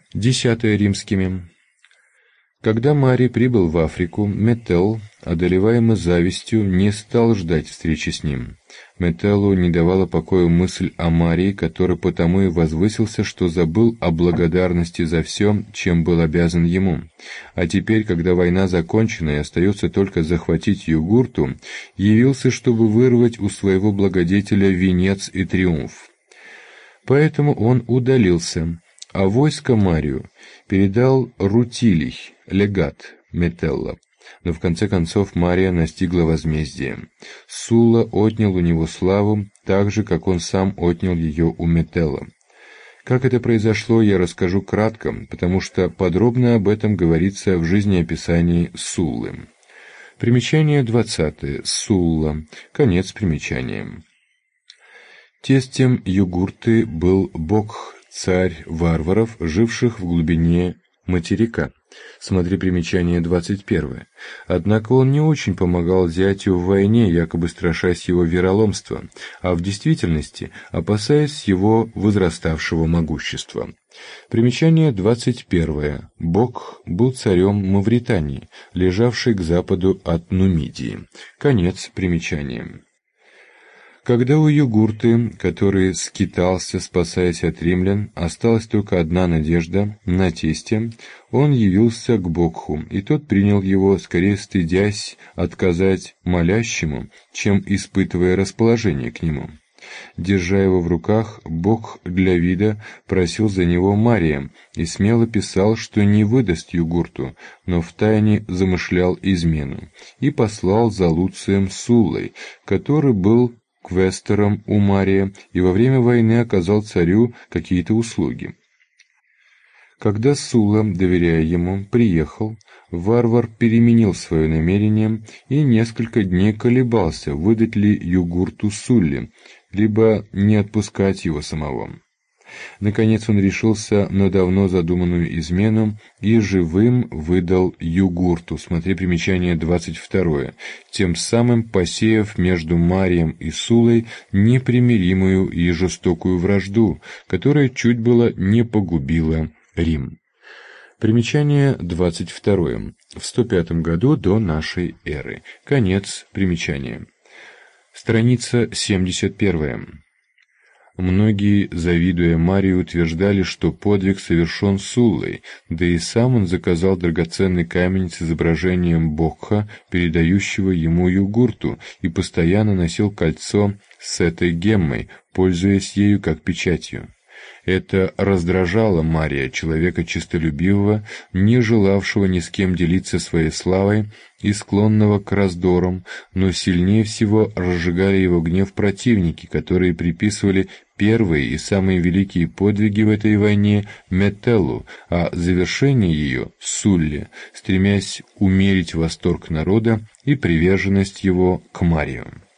10 римскими. Когда Марий прибыл в Африку, Метелл, одолеваемый завистью, не стал ждать встречи с ним. Метеллу не давала покоя мысль о Марии, который потому и возвысился, что забыл о благодарности за все, чем был обязан ему. А теперь, когда война закончена и остается только захватить Югурту, явился, чтобы вырвать у своего благодетеля венец и триумф. Поэтому он удалился, а войско Марию передал Рутилий, легат Метелла. Но в конце концов Мария настигла возмездие. Сулла отнял у него славу, так же, как он сам отнял ее у Метелла. Как это произошло, я расскажу кратко, потому что подробно об этом говорится в жизнеописании Суллы. Примечание 20. Сулла. Конец примечания. Тестем Югурты был Бокх, царь варваров, живших в глубине материка. Смотри примечание 21. Однако он не очень помогал зятю в войне, якобы страшась его вероломства, а в действительности опасаясь его возраставшего могущества. Примечание 21. Бокх был царем Мавритании, лежавшей к западу от Нумидии. Конец примечания. Когда у Югурты, который скитался, спасаясь от римлян, осталась только одна надежда на тестя, он явился к Бокху, и тот принял его, скорее стыдясь отказать молящему, чем испытывая расположение к нему. Держа его в руках, Бокх для вида просил за него Мария и смело писал, что не выдаст Югурту, но втайне замышлял измену, и послал за Луцием Суллой, который был квестором у Мария и во время войны оказал царю какие-то услуги. Когда Сулла, доверяя ему, приехал, варвар переменил свое намерение и несколько дней колебался, выдать ли Югурту Сулле, либо не отпускать его самого. Наконец он решился на давно задуманную измену и живым выдал Югурту, смотри примечание 22, тем самым посеяв между Марием и Суллой непримиримую и жестокую вражду, которая чуть было не погубила Рим. Примечание 22. В 105 году до нашей эры. Конец примечания. Страница 71. Многие, завидуя Марию, утверждали, что подвиг совершен Суллой, да и сам он заказал драгоценный камень с изображением Бокха, передающего ему Югурту, и постоянно носил кольцо с этой геммой, пользуясь ею как печатью. Это раздражало Мария, человека честолюбивого, не желавшего ни с кем делиться своей славой и склонного к раздорам, но сильнее всего разжигали его гнев противники, которые приписывали первые и самые великие подвиги в этой войне Метеллу, а завершение ее — Сулле, стремясь умерить восторг народа и приверженность его к Марию.